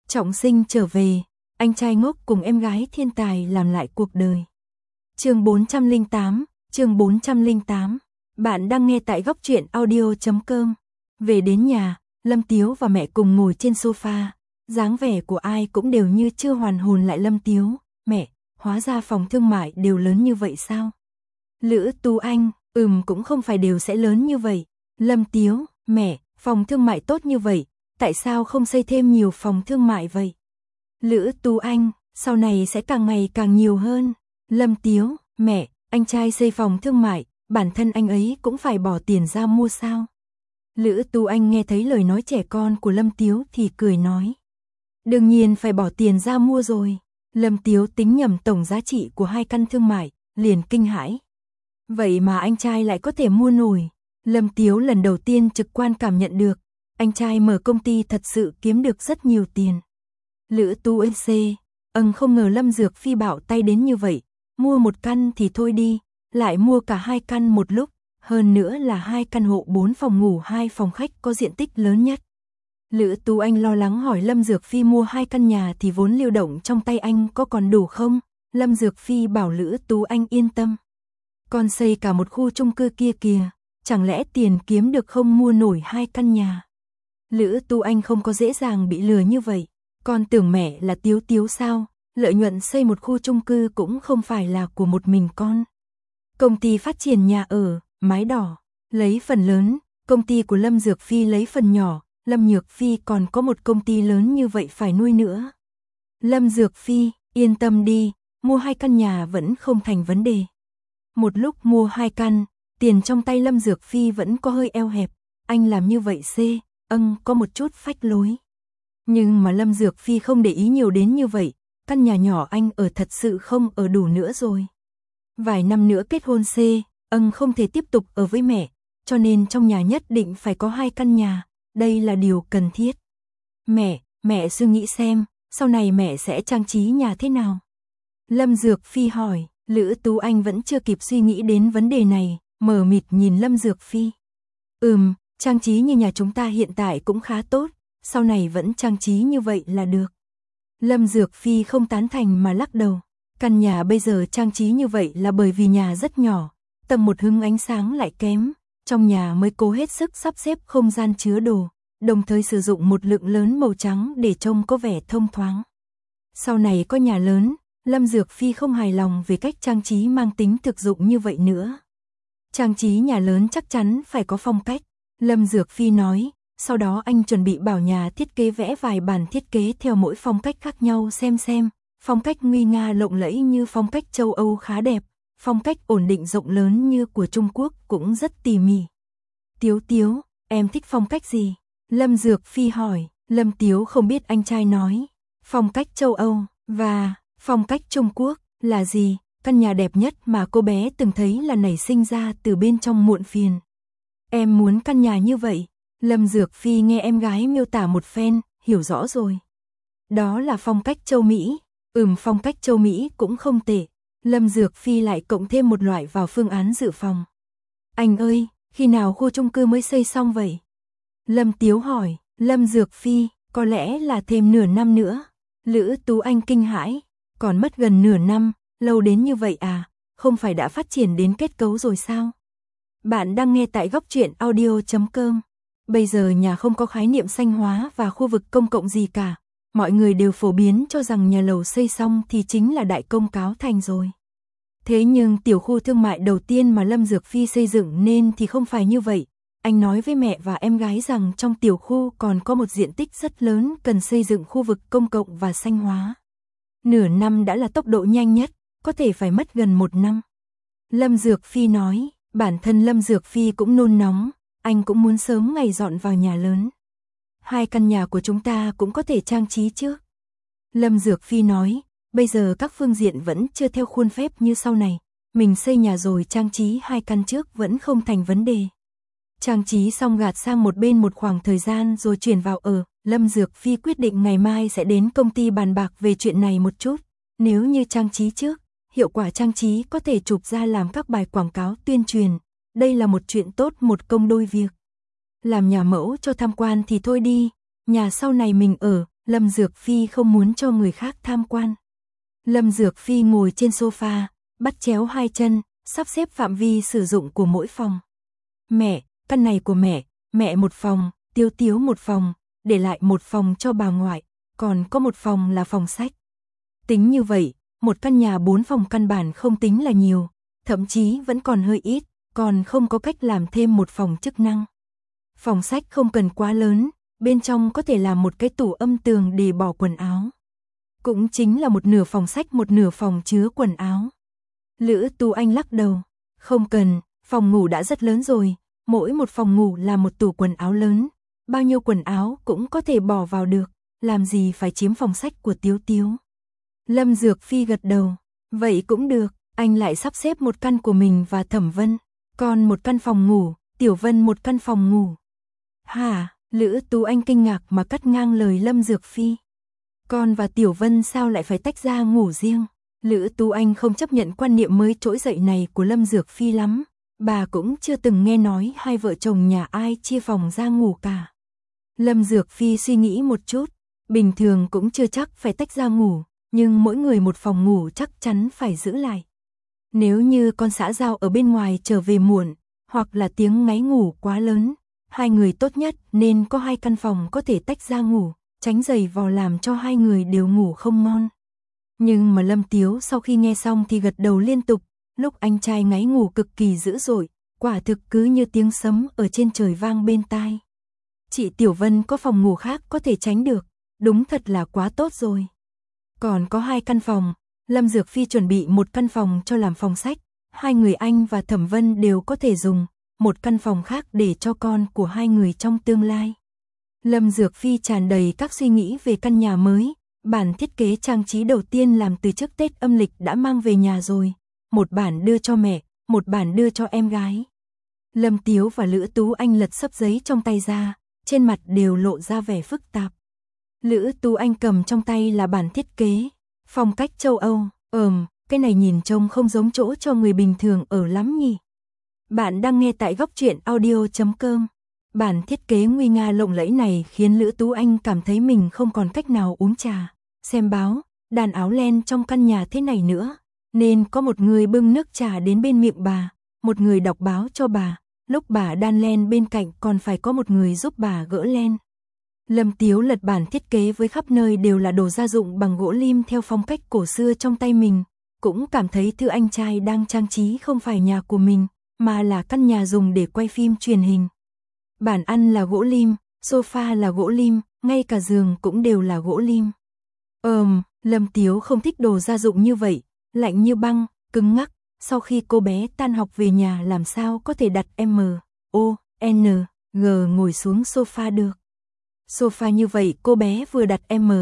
Trọng sinh trở về, anh trai ngốc cùng em gái thiên tài làm lại cuộc đời. Chương 408. Bạn đang nghe tại góc truyện audio.com. Về đến nhà, Lâm Tiếu và mẹ cùng ngồi trên sofa, dáng vẻ của ai cũng đều như chưa hoàn hồn lại. Lâm Tiếu, mẹ, hóa ra phòng thương mại đều lớn như vậy sao? Lữ Tú Anh, cũng không phải đều sẽ lớn như vậy. Lâm Tiếu, mẹ, phòng thương mại tốt như vậy, tại sao không xây thêm nhiều phòng thương mại vậy? Lữ Tú Anh, sau này sẽ càng ngày càng nhiều hơn. Lâm Tiếu, mẹ, anh trai xây phòng thương mại, bản thân anh ấy cũng phải bỏ tiền ra mua sao? Lữ Tú Anh nghe thấy lời nói trẻ con của Lâm Tiếu thì cười nói. Đương nhiên phải bỏ tiền ra mua rồi. Lâm Tiếu tính nhầm tổng giá trị của 2 căn thương mại, liền kinh hãi. Vậy mà anh trai lại có thể mua nổi. Lâm Tiếu lần đầu tiên trực quan cảm nhận được, anh trai mở công ty thật sự kiếm được rất nhiều tiền. Lữ Tú Anh không ngờ Lâm Dược Phi bảo tay đến như vậy, mua 1 căn thì thôi đi, lại mua cả 2 căn một lúc, hơn nữa là 2 căn hộ 4 phòng ngủ 2 phòng khách có diện tích lớn nhất. Lữ Tú Anh lo lắng hỏi Lâm Dược Phi mua 2 căn nhà thì vốn lưu động trong tay anh có còn đủ không? Lâm Dược Phi bảo Lữ Tú Anh yên tâm. Con xây cả một khu chung cư kia kìa, chẳng lẽ tiền kiếm được không mua nổi 2 căn nhà? Lữ Tú Anh không có dễ dàng bị lừa như vậy. Con tưởng mẹ là Tiếu Tiếu sao? Lợi nhuận xây một khu chung cư cũng không phải là của một mình con. Công ty phát triển nhà ở, mái đỏ, lấy phần lớn, công ty của Lâm Dược Phi lấy phần nhỏ, Lâm Nhược Phi còn có một công ty lớn như vậy phải nuôi nữa. Lâm Dược Phi, yên tâm đi, mua 2 căn nhà vẫn không thành vấn đề. Một lúc mua 2 căn, tiền trong tay Lâm Dược Phi vẫn có hơi eo hẹp, anh làm như vậy có một chút phách lối. Nhưng mà Lâm Dược Phi không để ý nhiều đến như vậy, căn nhà nhỏ anh ở thật sự không ở đủ nữa rồi. Vài năm nữa kết hôn không thể tiếp tục ở với mẹ, cho nên trong nhà nhất định phải có 2 căn nhà, đây là điều cần thiết. Mẹ suy nghĩ xem, sau này mẹ sẽ trang trí nhà thế nào? Lâm Dược Phi hỏi. Lữ Tú Anh vẫn chưa kịp suy nghĩ đến vấn đề này, mờ mịt nhìn Lâm Dược Phi. Trang trí như nhà chúng ta hiện tại cũng khá tốt, sau này vẫn trang trí như vậy là được. Lâm Dược Phi không tán thành mà lắc đầu. Căn nhà bây giờ trang trí như vậy là bởi vì nhà rất nhỏ, tầng 1 hứng ánh sáng lại kém, trong nhà mới cố hết sức sắp xếp không gian chứa đồ, đồng thời sử dụng một lượng lớn màu trắng để trông có vẻ thông thoáng. Sau này có nhà lớn, Lâm Dược Phi không hài lòng về cách trang trí mang tính thực dụng như vậy nữa. Trang trí nhà lớn chắc chắn phải có phong cách, Lâm Dược Phi nói, sau đó anh chuẩn bị bảo nhà thiết kế vẽ vài bản thiết kế theo mỗi phong cách khác nhau xem, phong cách nguy nga lộng lẫy như phong cách châu Âu khá đẹp, phong cách ổn định rộng lớn như của Trung Quốc cũng rất tỉ mỉ. Tiếu, em thích phong cách gì? Lâm Dược Phi hỏi. Lâm Tiếu không biết anh trai nói, phong cách châu Âu và phong cách Trung Quốc là gì? Căn nhà đẹp nhất mà cô bé từng thấy là nảy sinh ra từ bên trong muộn phiền. Em muốn căn nhà như vậy. Lâm Dược Phi nghe em gái miêu tả một phen, hiểu rõ rồi. Đó là phong cách châu Mỹ. Phong cách châu Mỹ cũng không tệ. Lâm Dược Phi lại cộng thêm một loại vào phương án dự phòng. Anh ơi, khi nào khu chung cư mới xây xong vậy? Lâm Tiếu hỏi. Lâm Dược Phi, có lẽ là thêm nửa năm nữa. Lữ Tú Anh kinh hãi. Còn mất gần nửa năm, lâu đến như vậy à? Không phải đã phát triển đến kết cấu rồi sao? Bạn đang nghe tại góc truyện audio.com. Bây giờ nhà không có khái niệm xanh hóa và khu vực công cộng gì cả. Mọi người đều phổ biến cho rằng nhà lầu xây xong thì chính là đại công cáo thành rồi. Thế nhưng tiểu khu thương mại đầu tiên mà Lâm Dược Phi xây dựng nên thì không phải như vậy. Anh nói với mẹ và em gái rằng trong tiểu khu còn có một diện tích rất lớn cần xây dựng khu vực công cộng và xanh hóa. Nửa năm đã là tốc độ nhanh nhất, có thể phải mất gần 1 năm. Lâm Dược Phi nói, bản thân Lâm Dược Phi cũng nôn nóng, anh cũng muốn sớm ngày dọn vào nhà lớn. 2 căn nhà của chúng ta cũng có thể trang trí chứ? Lâm Dược Phi nói, bây giờ các phương diện vẫn chưa theo khuôn phép như sau này, mình xây nhà rồi trang trí 2 căn trước vẫn không thành vấn đề. Trang trí xong gạt sang một bên một khoảng thời gian rồi chuyển vào ở. Lâm Dược Phi quyết định ngày mai sẽ đến công ty bàn bạc về chuyện này một chút. Nếu như trang trí trước, hiệu quả trang trí có thể chụp ra làm các bài quảng cáo tuyên truyền. Đây là một chuyện tốt, một công đôi việc. Làm nhà mẫu cho tham quan thì thôi đi, nhà sau này mình ở, Lâm Dược Phi không muốn cho người khác tham quan. Lâm Dược Phi ngồi trên sofa, bắt chéo hai chân, sắp xếp phạm vi sử dụng của mỗi phòng. Mẹ, căn này của mẹ một phòng, Tiếu Tiếu một phòng, để lại một phòng cho bà ngoại, còn có một phòng là phòng sách. Tính như vậy, một căn nhà 4 phòng căn bản không tính là nhiều, thậm chí vẫn còn hơi ít, còn không có cách làm thêm một phòng chức năng. Phòng sách không cần quá lớn, bên trong có thể làm một cái tủ âm tường để bỏ quần áo. Cũng chính là một nửa phòng sách một nửa phòng chứa quần áo. Lữ Tú Anh lắc đầu, không cần, phòng ngủ đã rất lớn rồi, mỗi một phòng ngủ là một tủ quần áo lớn, bao nhiêu quần áo cũng có thể bỏ vào được, làm gì phải chiếm phòng sách của Tiếu Tiếu. Lâm Dược Phi gật đầu, vậy cũng được, anh lại sắp xếp một căn của mình và Thẩm Vân, còn một căn phòng ngủ, Tiểu Vân một căn phòng ngủ. Hả? Lữ Tú Anh kinh ngạc mà cắt ngang lời Lâm Dược Phi. Con và Tiểu Vân sao lại phải tách ra ngủ riêng? Lữ Tú Anh không chấp nhận quan niệm mới trỗi dậy này của Lâm Dược Phi lắm. Bà cũng chưa từng nghe nói hai vợ chồng nhà ai chia phòng ra ngủ cả. Lâm Dược Phi suy nghĩ một chút, bình thường cũng chưa chắc phải tách ra ngủ, nhưng mỗi người một phòng ngủ chắc chắn phải giữ lại. Nếu như con xã giao ở bên ngoài trở về muộn, hoặc là tiếng ngáy ngủ quá lớn, hai người tốt nhất nên có 2 căn phòng có thể tách ra ngủ, tránh giày vò làm cho hai người đều ngủ không ngon. Nhưng mà Lâm Tiếu sau khi nghe xong thì gật đầu liên tục, lúc anh trai ngáy ngủ cực kỳ dữ dội, quả thực cứ như tiếng sấm ở trên trời vang bên tai. Chị Tiểu Vân có phòng ngủ khác có thể tránh được, đúng thật là quá tốt rồi. Còn có 2 căn phòng, Lâm Dược Phi chuẩn bị một căn phòng cho làm phòng sách, hai người anh và Thẩm Vân đều có thể dùng, một căn phòng khác để cho con của hai người trong tương lai. Lâm Dược Phi tràn đầy các suy nghĩ về căn nhà mới, bản thiết kế trang trí đầu tiên làm từ trước Tết âm lịch đã mang về nhà rồi, một bản đưa cho mẹ, một bản đưa cho em gái. Lâm Tiếu và Lữ Tú Anh lật xấp giấy trong tay ra, trên mặt đều lộ ra vẻ phức tạp. Lữ Tú Anh cầm trong tay là bản thiết kế, phong cách châu Âu, cái này nhìn trông không giống chỗ cho người bình thường ở lắm nhỉ. Bạn đang nghe tại góc truyện audio.com. Bản thiết kế nguy nga lộng lẫy này khiến Lữ Tú Anh cảm thấy mình không còn cách nào uống trà, xem báo, đàn áo len trong căn nhà thế này nữa, nên có một người bưng nước trà đến bên miệng bà, một người đọc báo cho bà, lúc bà đan len bên cạnh còn phải có một người giúp bà gỡ len. Lâm Tiếu lật bản thiết kế với khắp nơi đều là đồ gia dụng bằng gỗ lim theo phong cách cổ xưa trong tay mình, cũng cảm thấy thứ anh trai đang trang trí không phải nhà của mình, mà là căn nhà dùng để quay phim truyền hình. Bàn ăn là gỗ lim, sofa là gỗ lim, ngay cả giường cũng đều là gỗ lim. Lâm Tiếu không thích đồ gia dụng như vậy, lạnh như băng, cứng ngắc, sau khi cô bé tan học về nhà làm sao có thể đặt M-O-N-G ngồi xuống sofa được. Sofa như vậy cô bé vừa đặt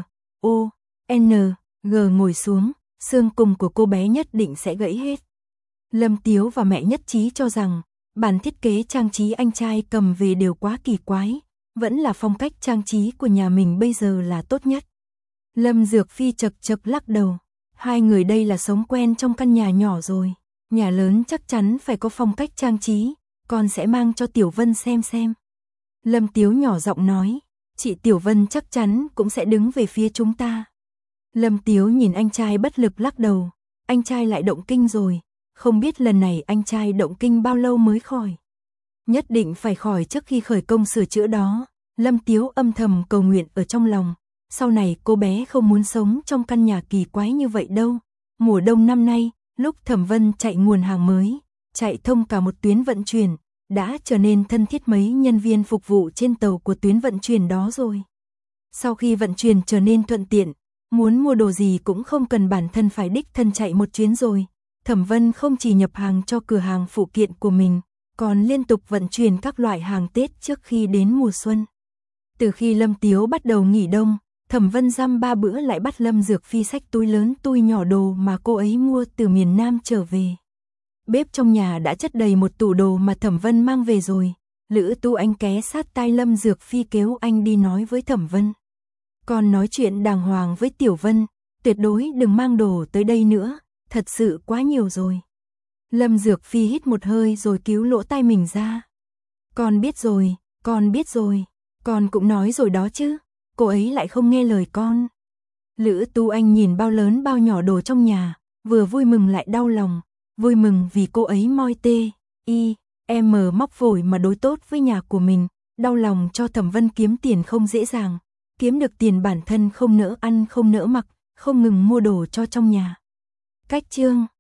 M-O-N-G ngồi xuống, xương cùng của cô bé nhất định sẽ gãy hết. Lâm Tiếu và mẹ nhất trí cho rằng, bản thiết kế trang trí anh trai cầm về đều quá kỳ quái, vẫn là phong cách trang trí của nhà mình bây giờ là tốt nhất. Lâm Dược Phi chật chật lắc đầu, hai người đây là sống quen trong căn nhà nhỏ rồi, nhà lớn chắc chắn phải có phong cách trang trí, con sẽ mang cho Tiểu Vân xem. Lâm Tiếu nhỏ giọng nói, chị Tiểu Vân chắc chắn cũng sẽ đứng về phía chúng ta. Lâm Tiếu nhìn anh trai bất lực lắc đầu, anh trai lại động kinh rồi, không biết lần này anh trai động kinh bao lâu mới khỏi. Nhất định phải khỏi trước khi khởi công sửa chữa đó, Lâm Tiếu âm thầm cầu nguyện ở trong lòng, sau này cô bé không muốn sống trong căn nhà kỳ quái như vậy đâu. Mùa đông năm nay, lúc Thẩm Vân chạy nguồn hàng mới, chạy thông cả một tuyến vận chuyển, đã trở nên thân thiết mấy nhân viên phục vụ trên tàu của tuyến vận chuyển đó rồi. Sau khi vận chuyển trở nên thuận tiện, muốn mua đồ gì cũng không cần bản thân phải đích thân chạy một chuyến rồi. Thẩm Vân không chỉ nhập hàng cho cửa hàng phụ kiện của mình, còn liên tục vận chuyển các loại hàng Tết trước khi đến mùa xuân. Từ khi Lâm Tiếu bắt đầu nghỉ đông, Thẩm Vân dăm 3 bữa lại bắt Lâm Dược Phi xách túi lớn túi nhỏ đồ mà cô ấy mua từ miền Nam trở về. Bếp trong nhà đã chất đầy một tủ đồ mà Thẩm Vân mang về rồi. Lữ Tú Anh ké sát tai Lâm Dược Phi kêu anh đi nói với Thẩm Vân. Còn nói chuyện đàng hoàng với Tiểu Vân, tuyệt đối đừng mang đồ tới đây nữa, thật sự quá nhiều rồi. Lâm Dược Phi hít một hơi rồi cứu lỗ tai mình ra. Con biết rồi, con cũng nói rồi đó chứ. cô ấy lại không nghe lời con. Lữ Tu Anh nhìn bao lớn bao nhỏ đồ trong nhà, vừa vui mừng lại đau lòng, vui mừng vì cô ấy moi tê, y, em móc vội mà đối tốt với nhà của mình, đau lòng cho Thẩm Vân kiếm tiền không dễ dàng, kiếm được tiền bản thân không nỡ ăn không nỡ mặc, không ngừng mua đồ cho trong nhà. Cách chương